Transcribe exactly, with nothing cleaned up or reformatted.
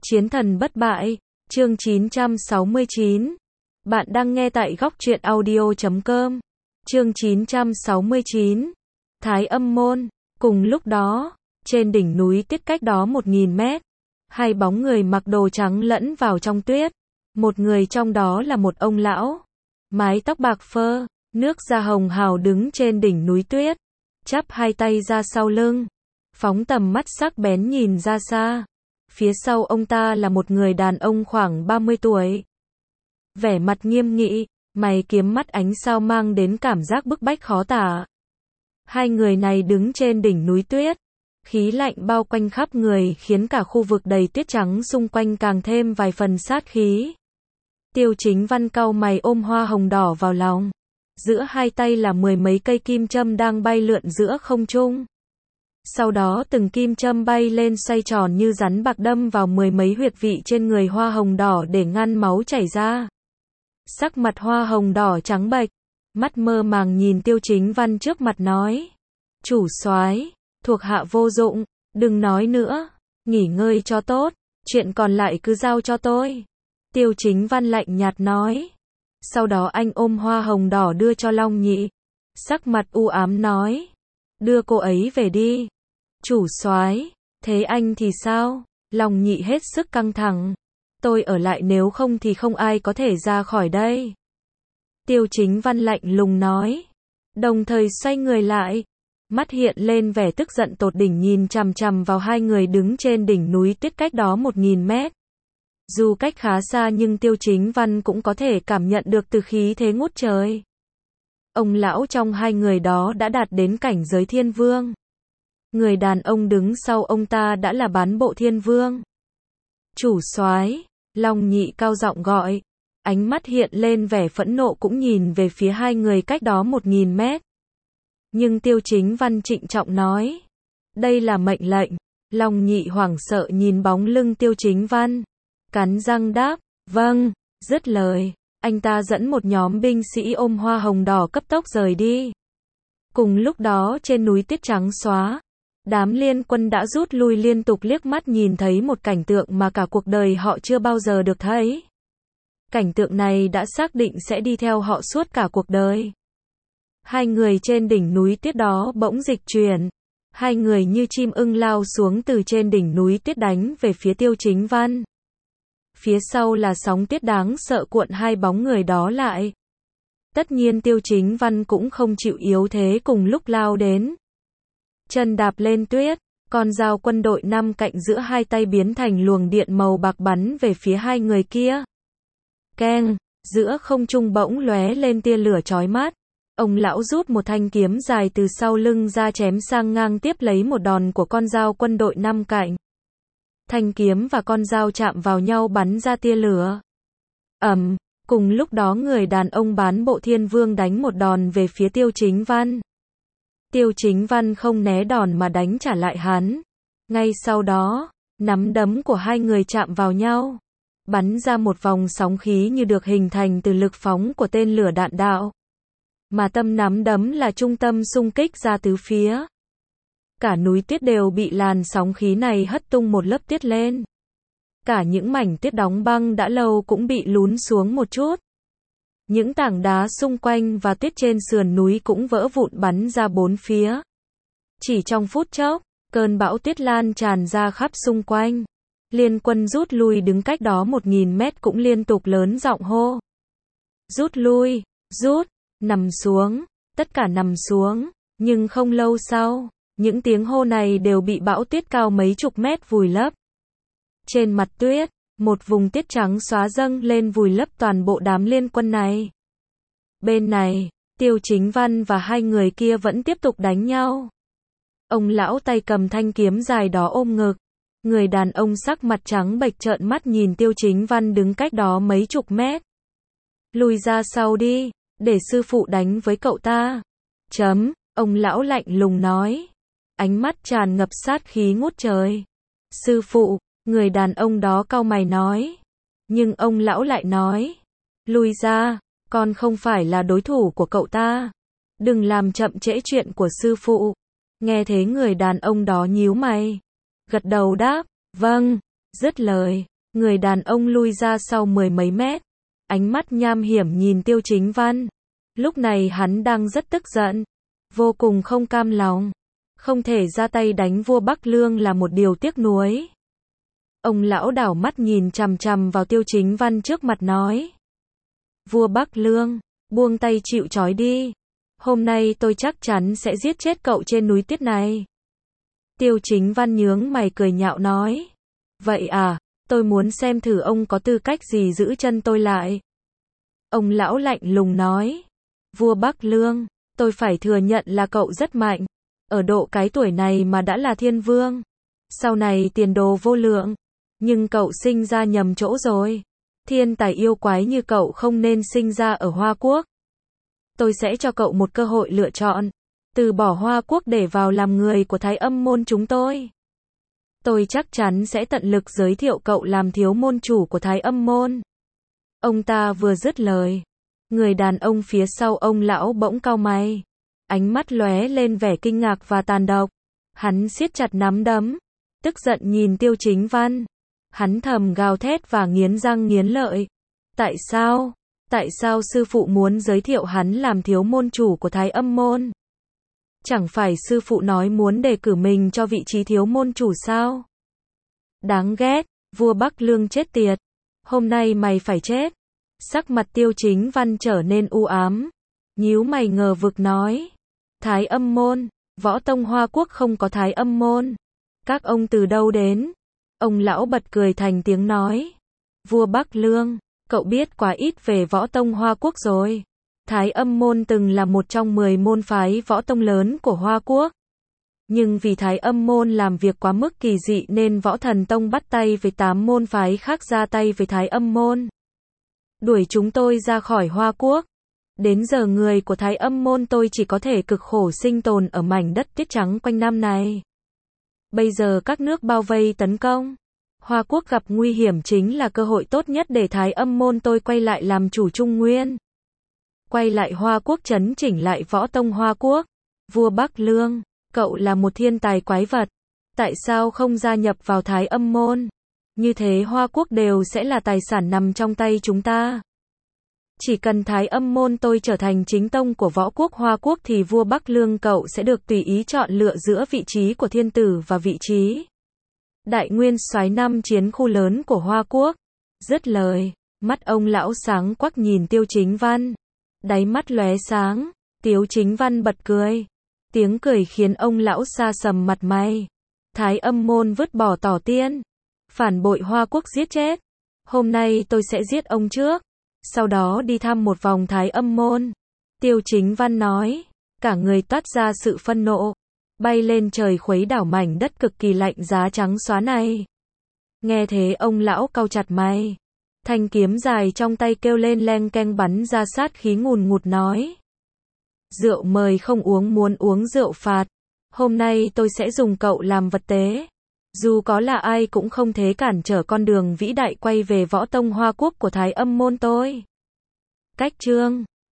Chiến thần bất bại, chương chín trăm sáu mươi chín. Bạn đang nghe tại góc truyện audio chấm com. Chương chín trăm sáu mươi chín. Thái Âm môn. Cùng lúc đó, trên đỉnh núi tiết cách đó một nghìn mét, hai bóng người mặc đồ trắng lẫn vào trong tuyết. Một người trong đó là một ông lão, mái tóc bạc phơ, nước da hồng hào đứng trên đỉnh núi tuyết, chắp hai tay ra sau lưng, phóng tầm mắt sắc bén nhìn ra xa. Phía sau ông ta là một người đàn ông khoảng ba mươi tuổi. Vẻ mặt nghiêm nghị, mày kiếm mắt ánh sao mang đến cảm giác bức bách khó tả. Hai người này đứng trên đỉnh núi tuyết, khí lạnh bao quanh khắp người khiến cả khu vực đầy tuyết trắng xung quanh càng thêm vài phần sát khí. Tiêu Chính Văn cau mày ôm hoa hồng đỏ vào lòng. Giữa hai tay là mười mấy cây kim châm đang bay lượn giữa không trung. Sau đó từng kim châm bay lên xoay tròn như rắn bạc đâm vào mười mấy huyệt vị trên người hoa hồng đỏ để ngăn máu chảy ra. Sắc mặt hoa hồng đỏ trắng bệch, mắt mơ màng nhìn Tiêu Chính Văn trước mặt nói: "Chủ soái, thuộc hạ vô dụng, đừng nói nữa, nghỉ ngơi cho tốt, chuyện còn lại cứ giao cho tôi." Tiêu Chính Văn lạnh nhạt nói. Sau đó anh ôm hoa hồng đỏ đưa cho Long Nhị, sắc mặt u ám nói: "Đưa cô ấy về đi." "Chủ soái, thế anh thì sao?" Long Nhị hết sức căng thẳng. "Tôi ở lại, nếu không thì không ai có thể ra khỏi đây." Tiêu Chính Văn lạnh lùng nói, đồng thời xoay người lại, mắt hiện lên vẻ tức giận tột đỉnh nhìn chằm chằm vào hai người đứng trên đỉnh núi tuyết cách đó một nghìn mét. Dù cách khá xa nhưng Tiêu Chính Văn cũng có thể cảm nhận được từ khí thế ngút trời. Ông lão trong hai người đó đã đạt đến cảnh giới thiên vương. Người đàn ông đứng sau ông ta đã là bán bộ thiên vương. "Chủ soái," Long Nhị cao giọng gọi, ánh mắt hiện lên vẻ phẫn nộ cũng nhìn về phía hai người cách đó một nghìn mét. Nhưng Tiêu Chính Văn trịnh trọng nói, "Đây là mệnh lệnh." Long Nhị hoảng sợ nhìn bóng lưng Tiêu Chính Văn, cắn răng đáp, "Vâng." Dứt lời, anh ta dẫn một nhóm binh sĩ ôm hoa hồng đỏ cấp tốc rời đi. Cùng lúc đó trên núi tuyết trắng xóa, đám liên quân đã rút lui liên tục liếc mắt nhìn thấy một cảnh tượng mà cả cuộc đời họ chưa bao giờ được thấy. Cảnh tượng này đã xác định sẽ đi theo họ suốt cả cuộc đời. Hai người trên đỉnh núi tuyết đó bỗng dịch chuyển. Hai người như chim ưng lao xuống từ trên đỉnh núi tuyết đánh về phía Tiêu Chính Văn. Phía sau là sóng tuyết đáng sợ cuộn hai bóng người đó lại. Tất nhiên Tiêu Chính Văn cũng không chịu yếu thế cùng lúc lao đến. Chân đạp lên tuyết, con dao quân đội năm cạnh giữa hai tay biến thành luồng điện màu bạc bắn về phía hai người kia. Keng, giữa không trung bỗng lóe lên tia lửa chói mắt. Ông lão rút một thanh kiếm dài từ sau lưng ra chém sang ngang tiếp lấy một đòn của con dao quân đội năm cạnh. Thanh kiếm và con dao chạm vào nhau bắn ra tia lửa. Ầm, cùng lúc đó người đàn ông bán bộ thiên vương đánh một đòn về phía Tiêu Chính Văn. Tiêu Chính Văn không né đòn mà đánh trả lại hắn. Ngay sau đó, nắm đấm của hai người chạm vào nhau, bắn ra một vòng sóng khí như được hình thành từ lực phóng của tên lửa đạn đạo. Mà tâm nắm đấm là trung tâm xung kích ra tứ phía. Cả núi tuyết đều bị làn sóng khí này hất tung một lớp tuyết lên. Cả những mảnh tuyết đóng băng đã lâu cũng bị lún xuống một chút. Những tảng đá xung quanh và tuyết trên sườn núi cũng vỡ vụn bắn ra bốn phía. Chỉ trong phút chốc, cơn bão tuyết lan tràn ra khắp xung quanh. Liên quân rút lui đứng cách đó một nghìn mét cũng liên tục lớn giọng hô. "Rút lui, rút, nằm xuống, tất cả nằm xuống." Nhưng không lâu sau, những tiếng hô này đều bị bão tuyết cao mấy chục mét vùi lấp. Trên mặt tuyết, một vùng tuyết trắng xóa dâng lên vùi lấp toàn bộ đám liên quân này. Bên này, Tiêu Chính Văn và hai người kia vẫn tiếp tục đánh nhau. Ông lão tay cầm thanh kiếm dài đó ôm ngực. Người đàn ông sắc mặt trắng bệch trợn mắt nhìn Tiêu Chính Văn đứng cách đó mấy chục mét. "Lùi ra sau đi, để sư phụ đánh với cậu ta." Chấm, ông lão lạnh lùng nói. Ánh mắt tràn ngập sát khí ngút trời. "Sư phụ," người đàn ông đó cau mày nói. Nhưng ông lão lại nói, "Lùi ra, con không phải là đối thủ của cậu ta. Đừng làm chậm trễ chuyện của sư phụ." Nghe thế người đàn ông đó nhíu mày, gật đầu đáp, "Vâng." Dứt lời, Người đàn ông lui ra sau mười mấy mét, ánh mắt nham hiểm nhìn Tiêu Chính Văn. Lúc này hắn đang rất tức giận, vô cùng không cam lòng. Không thể ra tay đánh vua Bắc Lương là một điều tiếc nuối. Ông lão đảo mắt nhìn chằm chằm vào Tiêu Chính Văn trước mặt nói. Vua Bắc Lương, buông tay chịu trói đi. Hôm nay tôi chắc chắn sẽ giết chết cậu trên núi tuyết này. Tiêu Chính Văn nhướng mày cười nhạo nói. Vậy à, tôi muốn xem thử ông có tư cách gì giữ chân tôi lại. Ông lão lạnh lùng nói. Vua Bắc Lương, tôi phải thừa nhận là cậu rất mạnh. Ở độ cái tuổi này mà đã là thiên vương. Sau này tiền đồ vô lượng. Nhưng cậu sinh ra nhầm chỗ rồi. Thiên tài yêu quái như cậu không nên sinh ra ở Hoa Quốc. Tôi sẽ cho cậu một cơ hội lựa chọn. Từ bỏ Hoa Quốc để vào làm người của Thái Âm môn chúng tôi. Tôi chắc chắn sẽ tận lực giới thiệu cậu làm thiếu môn chủ của Thái Âm môn. Ông ta vừa dứt lời. Người đàn ông phía sau ông lão bỗng cau mày. Ánh mắt lóe lên vẻ kinh ngạc và tàn độc. Hắn siết chặt nắm đấm. Tức giận nhìn Tiêu Chính Văn. Hắn thầm gào thét và nghiến răng nghiến lợi. Tại sao? Tại sao sư phụ muốn giới thiệu hắn làm thiếu môn chủ của Thái Âm môn? Chẳng phải sư phụ nói muốn đề cử mình cho vị trí thiếu môn chủ sao? Đáng ghét, vua Bắc Lương chết tiệt. Hôm nay mày phải chết. Sắc mặt Tiêu Chính Văn trở nên u ám. Nhíu mày ngờ vực nói. Thái Âm môn, võ tông Hoa Quốc không có Thái Âm môn. Các ông từ đâu đến? Ông lão bật cười thành tiếng nói. Vua Bắc Lương, cậu biết quá ít về võ tông Hoa Quốc rồi. Thái Âm môn từng là một trong mười môn phái võ tông lớn của Hoa Quốc. Nhưng vì Thái Âm môn làm việc quá mức kỳ dị nên Võ Thần Tông bắt tay với tám môn phái khác ra tay với Thái Âm môn. Đuổi chúng tôi ra khỏi Hoa Quốc. Đến giờ người của Thái Âm môn tôi chỉ có thể cực khổ sinh tồn ở mảnh đất tuyết trắng quanh năm này. Bây giờ các nước bao vây tấn công. Hoa Quốc gặp nguy hiểm chính là cơ hội tốt nhất để Thái Âm môn tôi quay lại làm chủ Trung Nguyên. Quay lại Hoa Quốc trấn chỉnh lại võ tông Hoa Quốc. Vua Bắc Lương, cậu là một thiên tài quái vật. Tại sao không gia nhập vào Thái Âm môn? Như thế Hoa Quốc đều sẽ là tài sản nằm trong tay chúng ta. Chỉ cần Thái Âm môn tôi trở thành chính tông của võ quốc Hoa Quốc thì vua Bắc Lương cậu sẽ được tùy ý chọn lựa giữa vị trí của thiên tử và vị trí đại nguyên soái năm chiến khu lớn của Hoa Quốc. Dứt lời, mắt ông lão sáng quắc nhìn Tiêu Chính Văn. Đáy mắt lóe sáng, Tiêu Chính Văn bật cười. Tiếng cười khiến ông lão sa sầm mặt mày. Thái Âm môn vứt bỏ Tỏ Tiên. Phản bội Hoa Quốc giết chết. Hôm nay tôi sẽ giết ông trước. Sau đó đi thăm một vòng Thái Âm môn. Tiêu Chính Văn nói. Cả người toát ra sự phân nộ. Bay lên trời khuấy đảo mảnh đất cực kỳ lạnh giá trắng xóa này. Nghe thế ông lão cau chặt mày. Thanh kiếm dài trong tay kêu lên leng keng bắn ra sát khí ngùn ngụt nói. Rượu mời không uống muốn uống rượu phạt. Hôm nay tôi sẽ dùng cậu làm vật tế. Dù có là ai cũng không thể cản trở con đường vĩ đại quay về võ tông Hoa Quốc của Thái Âm môn tôi. Cách chương